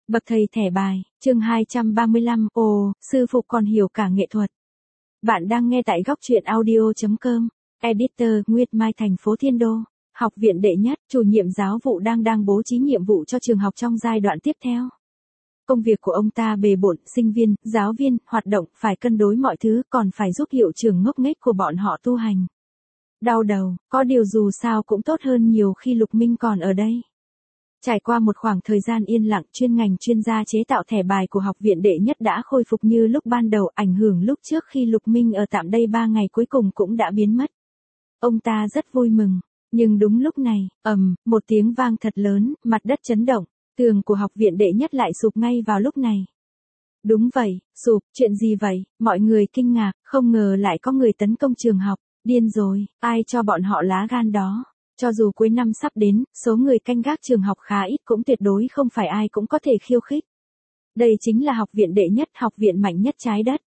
Bậc thầy thẻ bài, chương 235, ồ, sư phụ còn hiểu cả nghệ thuật. Bạn đang nghe tại góc truyện audio.com, editor, Nguyệt Mai thành phố Thiên Đô, học viện đệ nhất, chủ nhiệm giáo vụ đang bố trí nhiệm vụ cho trường học trong giai đoạn tiếp theo. Công việc của ông ta bề bộn, sinh viên, giáo viên, hoạt động, phải cân đối mọi thứ, còn phải giúp hiệu trưởng ngốc nghếch của bọn họ tu hành. Đau đầu, có điều dù sao cũng tốt hơn nhiều khi Lục Minh còn ở đây. Trải qua một khoảng thời gian yên lặng, chuyên ngành chuyên gia chế tạo thẻ bài của học viện đệ nhất đã khôi phục như lúc ban đầu, ảnh hưởng lúc trước khi Lục Minh ở tạm đây 3 ngày cuối cùng cũng đã biến mất. Ông ta rất vui mừng, nhưng đúng lúc này, một tiếng vang thật lớn, mặt đất chấn động, tường của học viện đệ nhất lại sụp ngay vào lúc này. Đúng vậy, sụp, chuyện gì vậy? Mọi người kinh ngạc, không ngờ lại có người tấn công trường học, điên rồi, ai cho bọn họ lá gan đó? Cho dù cuối năm sắp đến, số người canh gác trường học khá ít cũng tuyệt đối không phải ai cũng có thể khiêu khích. Đây chính là học viện đệ nhất, học viện mạnh nhất trái đất.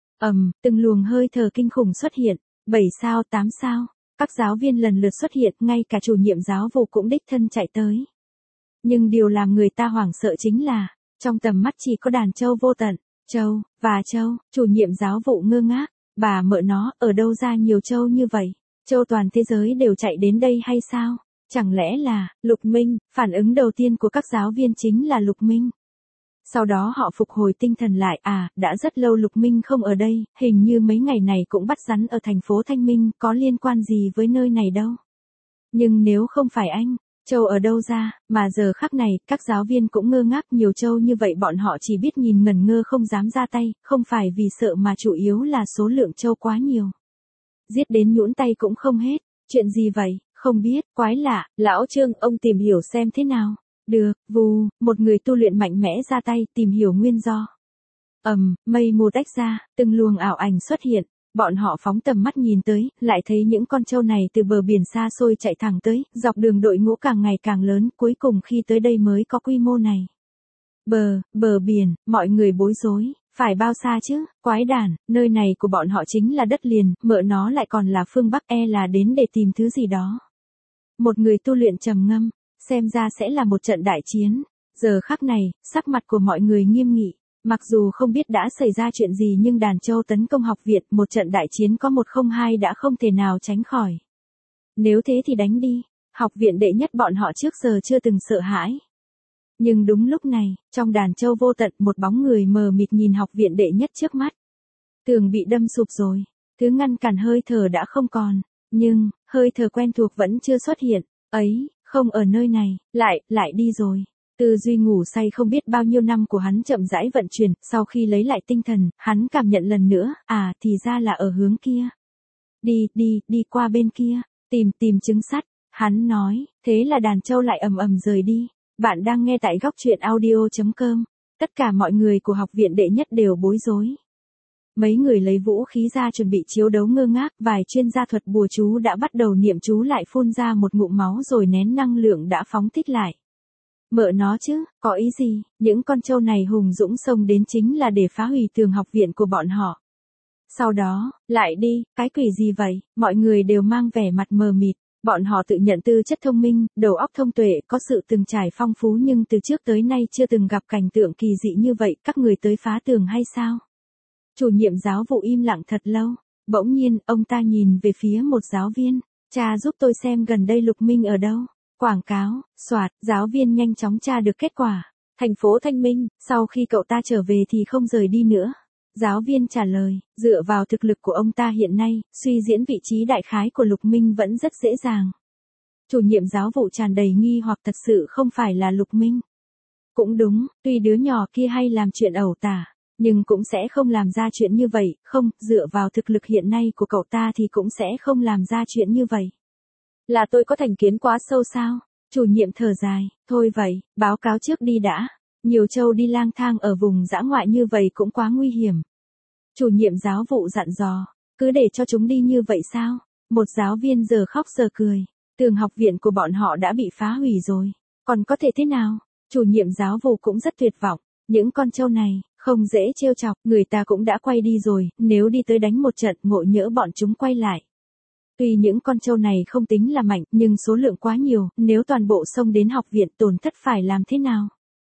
Từng luồng hơi thở kinh khủng xuất hiện, 7 sao, 8 sao, các giáo viên lần lượt xuất hiện, ngay cả chủ nhiệm giáo vụ cũng đích thân chạy tới. Nhưng điều làm người ta hoảng sợ chính là, trong tầm mắt chỉ có đàn trâu vô tận, trâu, và trâu, chủ nhiệm giáo vụ ngơ ngác, bà mợ nó, ở đâu ra nhiều trâu như vậy? Châu toàn thế giới đều chạy đến đây hay sao? Chẳng lẽ là, Lục Minh? Phản ứng đầu tiên của các giáo viên chính là Lục Minh. Sau đó họ phục hồi tinh thần lại, đã rất lâu Lục Minh không ở đây, hình như mấy ngày này cũng bắt rắn ở thành phố Thanh Minh, có liên quan gì với nơi này đâu. Nhưng nếu không phải anh, Châu ở đâu ra, mà giờ khắc này, các giáo viên cũng ngơ ngác, nhiều Châu như vậy bọn họ chỉ biết nhìn ngẩn ngơ không dám ra tay, không phải vì sợ mà chủ yếu là số lượng Châu quá nhiều. Giết đến nhũn tay cũng không hết, chuyện gì vậy, không biết, quái lạ, lão Trương, ông tìm hiểu xem thế nào. Được, vù, một người tu luyện mạnh mẽ ra tay, tìm hiểu nguyên do. Mây mù tách ra, từng luồng ảo ảnh xuất hiện, bọn họ phóng tầm mắt nhìn tới, lại thấy những con trâu này từ bờ biển xa xôi chạy thẳng tới, dọc đường đội ngũ càng ngày càng lớn, cuối cùng khi tới đây mới có quy mô này. Bờ biển, mọi người bối rối. Phải bao xa chứ, quái đản, nơi này của bọn họ chính là đất liền, mợ nó lại còn là phương Bắc, là đến để tìm thứ gì đó. Một người tu luyện trầm ngâm, xem ra sẽ là một trận đại chiến. Giờ khắc này, sắc mặt của mọi người nghiêm nghị, mặc dù không biết đã xảy ra chuyện gì nhưng đàn trâu tấn công học viện, một trận đại chiến có 102 đã không thể nào tránh khỏi. Nếu thế thì đánh đi, học viện đệ nhất bọn họ trước giờ chưa từng sợ hãi. Nhưng đúng lúc này, trong đàn trâu vô tận, một bóng người mờ mịt nhìn học viện đệ nhất trước mắt. Tường bị đâm sụp rồi, thứ ngăn cản hơi thở đã không còn, nhưng, hơi thở quen thuộc vẫn chưa xuất hiện, không ở nơi này, lại đi rồi. Tư duy ngủ say không biết bao nhiêu năm của hắn chậm rãi vận chuyển, sau khi lấy lại tinh thần, hắn cảm nhận lần nữa, thì ra là ở hướng kia. Đi qua bên kia, tìm trứng sắt, hắn nói, thế là đàn trâu lại ầm rời đi. Bạn đang nghe tại góc truyện audio.com, tất cả mọi người của học viện đệ nhất đều bối rối. Mấy người lấy vũ khí ra chuẩn bị chiếu đấu ngơ ngác, vài chuyên gia thuật bùa chú đã bắt đầu niệm chú lại phun ra một ngụm máu rồi nén năng lượng đã phóng thích lại. Mợ nó chứ, có ý gì, những con trâu này hùng dũng xông đến chính là để phá hủy tường học viện của bọn họ. Sau đó, lại đi, cái quỷ gì vậy, mọi người đều mang vẻ mặt mờ mịt. Bọn họ tự nhận tư chất thông minh, đầu óc thông tuệ, có sự từng trải phong phú nhưng từ trước tới nay chưa từng gặp cảnh tượng kỳ dị như vậy, các người tới phá tường hay sao? Chủ nhiệm giáo vụ im lặng thật lâu, bỗng nhiên, ông ta nhìn về phía một giáo viên, cha giúp tôi xem gần đây Lục Minh ở đâu, quảng cáo, soạt, giáo viên nhanh chóng tra được kết quả, thành phố Thanh Minh, sau khi cậu ta trở về thì không rời đi nữa. Giáo viên trả lời, dựa vào thực lực của ông ta hiện nay, suy diễn vị trí đại khái của Lục Minh vẫn rất dễ dàng. Chủ nhiệm giáo vụ tràn đầy nghi hoặc thật sự không phải là Lục Minh. Cũng đúng, tuy đứa nhỏ kia hay làm chuyện ẩu tả, nhưng cũng sẽ không làm ra chuyện như vậy, không, dựa vào thực lực hiện nay của cậu ta thì cũng sẽ không làm ra chuyện như vậy. Là tôi có thành kiến quá sâu sao? Chủ nhiệm thở dài, thôi vậy, báo cáo trước đi đã. Nhiều trâu đi lang thang ở vùng dã ngoại như vậy cũng quá nguy hiểm. Chủ nhiệm giáo vụ dặn dò, cứ để cho chúng đi như vậy sao? Một giáo viên giờ khóc giờ cười, tường học viện của bọn họ đã bị phá hủy rồi, còn có thể thế nào? Chủ nhiệm giáo vụ cũng rất tuyệt vọng, những con trâu này, không dễ trêu chọc, người ta cũng đã quay đi rồi, nếu đi tới đánh một trận ngộ nhỡ bọn chúng quay lại. Tuy những con trâu này không tính là mạnh, nhưng số lượng quá nhiều, nếu toàn bộ xông đến học viện tổn thất phải làm thế nào?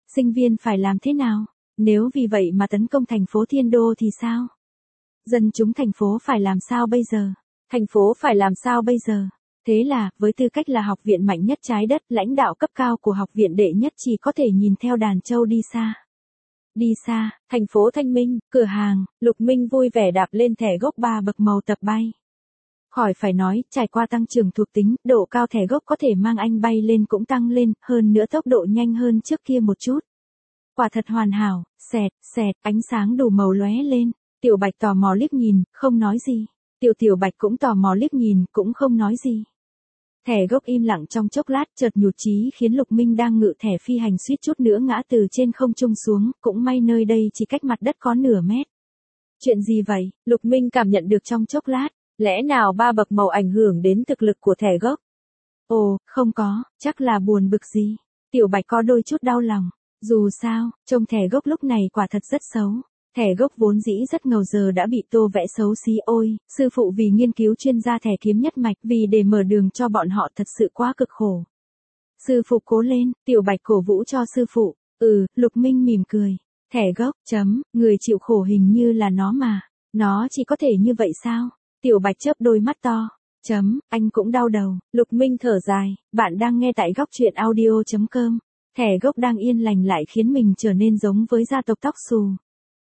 Sinh viên phải làm thế nào? Nếu vì vậy mà tấn công thành phố Thiên Đô thì sao? Dân chúng thành phố phải làm sao bây giờ? Thành phố phải làm sao bây giờ? Thế là, với tư cách là học viện mạnh nhất trái đất, lãnh đạo cấp cao của học viện đệ nhất chỉ có thể nhìn theo đàn trâu đi xa. Đi xa, thành phố Thanh Minh, cửa hàng, Lục Minh vui vẻ đạp lên thẻ gốc 3 bậc màu tập bay. Khỏi phải nói, trải qua tăng trưởng thuộc tính, độ cao thẻ gốc có thể mang anh bay lên cũng tăng lên, hơn nữa tốc độ nhanh hơn trước kia một chút. Quả thật hoàn hảo, xẹt, ánh sáng đủ màu lóe lên. Tiểu Bạch tò mò liếc nhìn, không nói gì. Tiểu Bạch cũng tò mò liếc nhìn, cũng không nói gì. Thẻ gốc im lặng trong chốc lát, chợt nhụt chí khiến Lục Minh đang ngự thẻ phi hành suýt chút nữa ngã từ trên không trung xuống, cũng may nơi đây chỉ cách mặt đất có nửa mét. Chuyện gì vậy? Lục Minh cảm nhận được trong chốc lát, lẽ nào 3 bậc màu ảnh hưởng đến thực lực của thẻ gốc? Ồ, không có, chắc là buồn bực gì. Tiểu Bạch có đôi chút đau lòng. Dù sao, trông thẻ gốc lúc này quả thật rất xấu. Thẻ gốc vốn dĩ rất ngầu giờ đã bị tô vẽ xấu xí ôi, sư phụ vì nghiên cứu chuyên gia thẻ kiếm nhất mạch vì để mở đường cho bọn họ thật sự quá cực khổ. Sư phụ cố lên, Tiểu Bạch cổ vũ cho sư phụ. Lục Minh mỉm cười. Thẻ gốc, người chịu khổ hình như là nó mà. Nó chỉ có thể như vậy sao? Tiểu Bạch chớp đôi mắt to. Anh cũng đau đầu. Lục Minh thở dài, bạn đang nghe tại góc truyện audio.com. Thẻ gốc đang yên lành lại khiến mình trở nên giống với gia tộc tóc xù.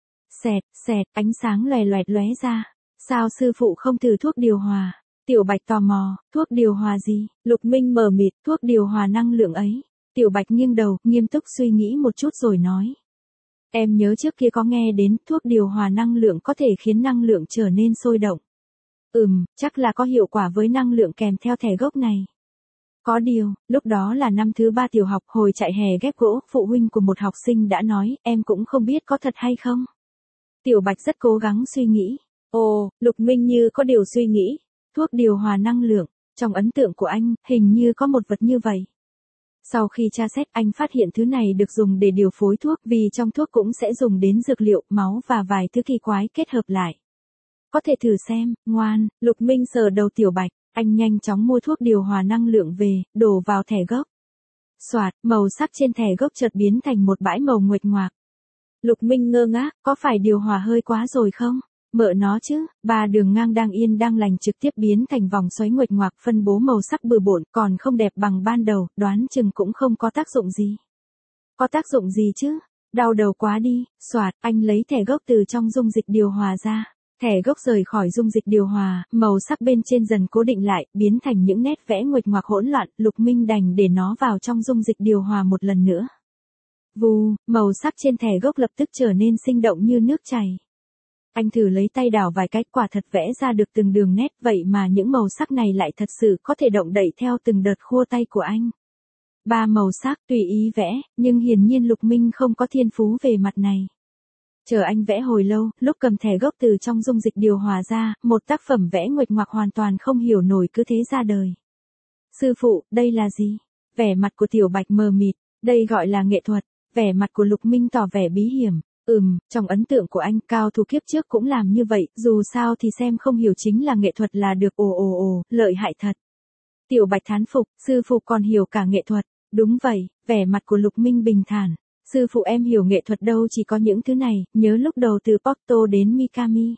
Xẹt, ánh sáng loè ra. Sao sư phụ không thử thuốc điều hòa? Tiểu Bạch tò mò, thuốc điều hòa gì? Lục Minh mờ mịt, thuốc điều hòa năng lượng ấy. Tiểu Bạch nghiêng đầu, nghiêm túc suy nghĩ một chút rồi nói. Em nhớ trước kia có nghe đến thuốc điều hòa năng lượng có thể khiến năng lượng trở nên sôi động. Chắc là có hiệu quả với năng lượng kèm theo thẻ gốc này. Có điều, lúc đó là năm thứ 3 tiểu học hồi chạy hè ghép gỗ, phụ huynh của một học sinh đã nói, em cũng không biết có thật hay không. Tiểu Bạch rất cố gắng suy nghĩ. Ồ, Lục Minh như có điều suy nghĩ. Thuốc điều hòa năng lượng, trong ấn tượng của anh, hình như có một vật như vậy. Sau khi tra xét anh phát hiện thứ này được dùng để điều phối thuốc vì trong thuốc cũng sẽ dùng đến dược liệu, máu và vài thứ kỳ quái kết hợp lại. Có thể thử xem, ngoan, Lục Minh sờ đầu Tiểu Bạch, anh nhanh chóng mua thuốc điều hòa năng lượng về, đổ vào thẻ gốc. Xoạt, màu sắc trên thẻ gốc chợt biến thành một bãi màu nguệch ngoạc. Lục Minh ngơ ngác, có phải điều hòa hơi quá rồi không? Mợ nó chứ, 3 đường ngang đang yên đang lành trực tiếp biến thành vòng xoáy nguệch ngoạc phân bố màu sắc bừa bộn, còn không đẹp bằng ban đầu, đoán chừng cũng không có tác dụng gì. Có tác dụng gì chứ? Đau đầu quá đi, xoạt, anh lấy thẻ gốc từ trong dung dịch điều hòa ra. Thẻ gốc rời khỏi dung dịch điều hòa, màu sắc bên trên dần cố định lại, biến thành những nét vẽ nguệch ngoạc hỗn loạn, Lục Minh đành để nó vào trong dung dịch điều hòa một lần nữa. Vù, màu sắc trên thẻ gốc lập tức trở nên sinh động như nước chảy. Anh thử lấy tay đảo vài cái, quả thật vẽ ra được từng đường nét, vậy mà những màu sắc này lại thật sự có thể động đậy theo từng đợt khua tay của anh. 3 màu sắc tùy ý vẽ, nhưng hiển nhiên Lục Minh không có thiên phú về mặt này. Chờ anh vẽ hồi lâu, lúc cầm thẻ gốc từ trong dung dịch điều hòa ra, một tác phẩm vẽ nguệch ngoạc hoàn toàn không hiểu nổi cứ thế ra đời. Sư phụ, đây là gì? Vẻ mặt của Tiểu Bạch mờ mịt, đây gọi là nghệ thuật. Vẻ mặt của Lục Minh tỏ vẻ bí hiểm. Trong ấn tượng của anh, cao thủ kiếp trước cũng làm như vậy, dù sao thì xem không hiểu chính là nghệ thuật là được. Ồ, lợi hại thật. Tiểu Bạch thán phục, sư phụ còn hiểu cả nghệ thuật. Đúng vậy, vẻ mặt của Lục Minh bình thản. Sư phụ em hiểu nghệ thuật đâu, chỉ có những thứ này, nhớ lúc đầu từ Porto đến Mikami.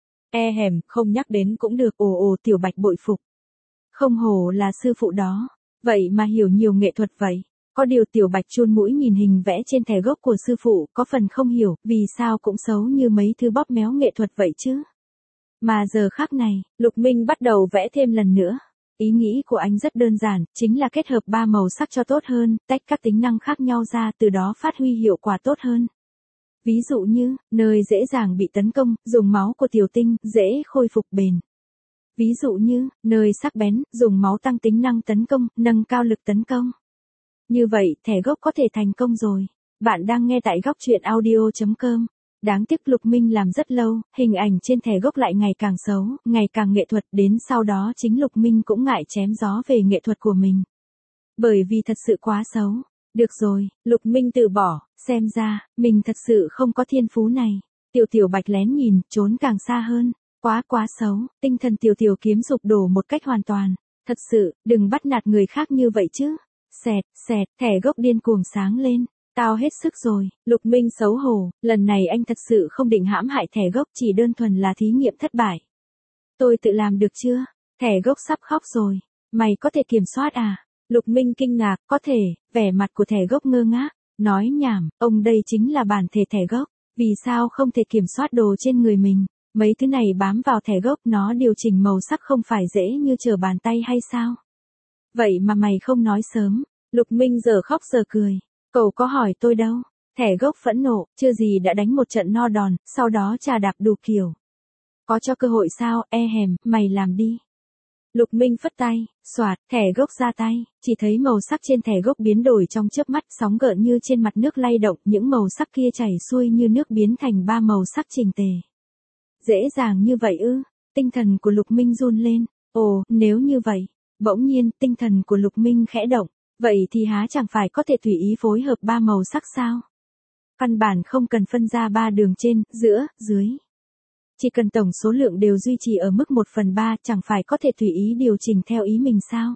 Không nhắc đến cũng được. Ồ, Tiểu Bạch bội phục. Không hổ là sư phụ đó. Vậy mà hiểu nhiều nghệ thuật vậy. Có điều Tiểu Bạch chun mũi nhìn hình vẽ trên thẻ gốc của sư phụ, có phần không hiểu, vì sao cũng xấu như mấy thứ bóp méo nghệ thuật vậy chứ. Mà giờ khắc này, Lục Minh bắt đầu vẽ thêm lần nữa. Ý nghĩ của anh rất đơn giản, chính là kết hợp 3 màu sắc cho tốt hơn, tách các tính năng khác nhau ra, từ đó phát huy hiệu quả tốt hơn. Ví dụ như, nơi dễ dàng bị tấn công, dùng máu của tiểu tinh, dễ khôi phục bền. Ví dụ như, nơi sắc bén, dùng máu tăng tính năng tấn công, nâng cao lực tấn công. Như vậy, thẻ gốc có thể thành công rồi. Bạn đang nghe tại góc truyện audio.com. Đáng tiếc Lục Minh làm rất lâu, hình ảnh trên thẻ gốc lại ngày càng xấu, ngày càng nghệ thuật, đến sau đó chính Lục Minh cũng ngại chém gió về nghệ thuật của mình. Bởi vì thật sự quá xấu. Được rồi, Lục Minh từ bỏ, xem ra, mình thật sự không có thiên phú này. Tiểu Bạch lén nhìn, trốn càng xa hơn. Quá xấu, tinh thần Tiểu Kiếm sụp đổ một cách hoàn toàn. Thật sự, đừng bắt nạt người khác như vậy chứ. Xẹt, thẻ gốc điên cuồng sáng lên. Tao hết sức rồi, Lục Minh xấu hổ, lần này anh thật sự không định hãm hại thẻ gốc, chỉ đơn thuần là thí nghiệm thất bại. Tôi tự làm được chưa? Thẻ gốc sắp khóc rồi. Mày có thể kiểm soát à? Lục Minh kinh ngạc, có thể, vẻ mặt của thẻ gốc ngơ ngác, nói nhảm, ông đây chính là bản thể thẻ gốc, vì sao không thể kiểm soát đồ trên người mình? Mấy thứ này bám vào thẻ gốc nó điều chỉnh màu sắc không phải dễ như trở bàn tay hay sao? Vậy mà mày không nói sớm. Lục Minh giờ khóc giờ cười. Cậu có hỏi tôi đâu. Thẻ gốc phẫn nộ, chưa gì đã đánh một trận no đòn, sau đó chà đạp đủ kiểu. Có cho cơ hội sao, hèm, mày làm đi. Lục Minh phất tay, xoạt, thẻ gốc ra tay, chỉ thấy màu sắc trên thẻ gốc biến đổi trong chớp mắt, sóng gợn như trên mặt nước lay động, những màu sắc kia chảy xuôi như nước biến thành 3 màu sắc chỉnh tề. Dễ dàng như vậy ư? Tinh thần của Lục Minh run lên. Ồ, nếu như vậy, bỗng nhiên tinh thần của Lục Minh khẽ động, vậy thì há chẳng phải có thể tùy ý phối hợp 3 màu sắc sao? Căn bản không cần phân ra 3 đường trên, giữa, dưới. Chỉ cần tổng số lượng đều duy trì ở mức 1/3, chẳng phải có thể tùy ý điều chỉnh theo ý mình sao?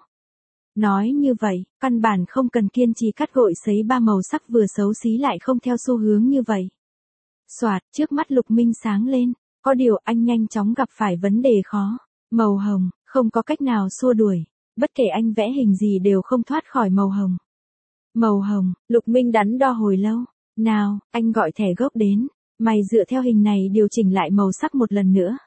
Nói như vậy, căn bản không cần kiên trì cắt gội sấy 3 màu sắc vừa xấu xí lại không theo xu hướng như vậy. Soạt, trước mắt Lục Minh sáng lên, có điều anh nhanh chóng gặp phải vấn đề khó. Màu hồng, không có cách nào xua đuổi, bất kể anh vẽ hình gì đều không thoát khỏi màu hồng. Màu hồng, Lục Minh đắn đo hồi lâu. Nào, anh gọi thẻ gốc đến. Mày dựa theo hình này điều chỉnh lại màu sắc một lần nữa.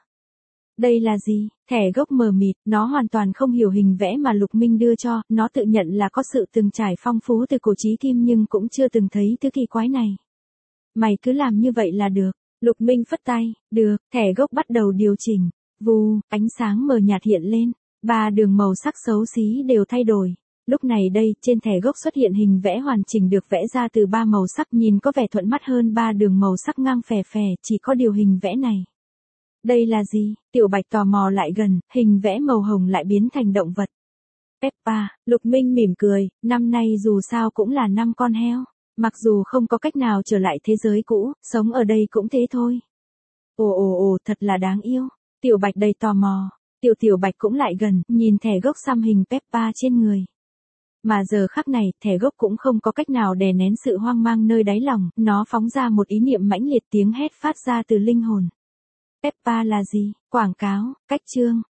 Đây là gì? Thẻ gốc mờ mịt, nó hoàn toàn không hiểu hình vẽ mà Lục Minh đưa cho, nó tự nhận là có sự từng trải phong phú từ cổ chí kim nhưng cũng chưa từng thấy thứ kỳ quái này. Mày cứ làm như vậy là được. Lục Minh phất tay, được, thẻ gốc bắt đầu điều chỉnh. Vù, ánh sáng mờ nhạt hiện lên, 3 đường màu sắc xấu xí đều thay đổi. Lúc này đây, trên thẻ gốc xuất hiện hình vẽ hoàn chỉnh được vẽ ra từ 3 màu sắc nhìn có vẻ thuận mắt hơn 3 đường màu sắc ngang phè phè, chỉ có điều hình vẽ này. Đây là gì? Tiểu Bạch tò mò lại gần, hình vẽ màu hồng lại biến thành động vật. Peppa, Lục Minh mỉm cười, năm nay dù sao cũng là năm con heo, mặc dù không có cách nào trở lại thế giới cũ, sống ở đây cũng thế thôi. Ồ, thật là đáng yêu. Tiểu Bạch đầy tò mò, Tiểu Bạch cũng lại gần, nhìn thẻ gốc xăm hình Peppa trên người. Mà giờ khắc này, thẻ gốc cũng không có cách nào đè nén sự hoang mang nơi đáy lòng, nó phóng ra một ý niệm mãnh liệt, tiếng hét phát ra từ linh hồn. Peppa là gì? Quảng cáo, cách chương,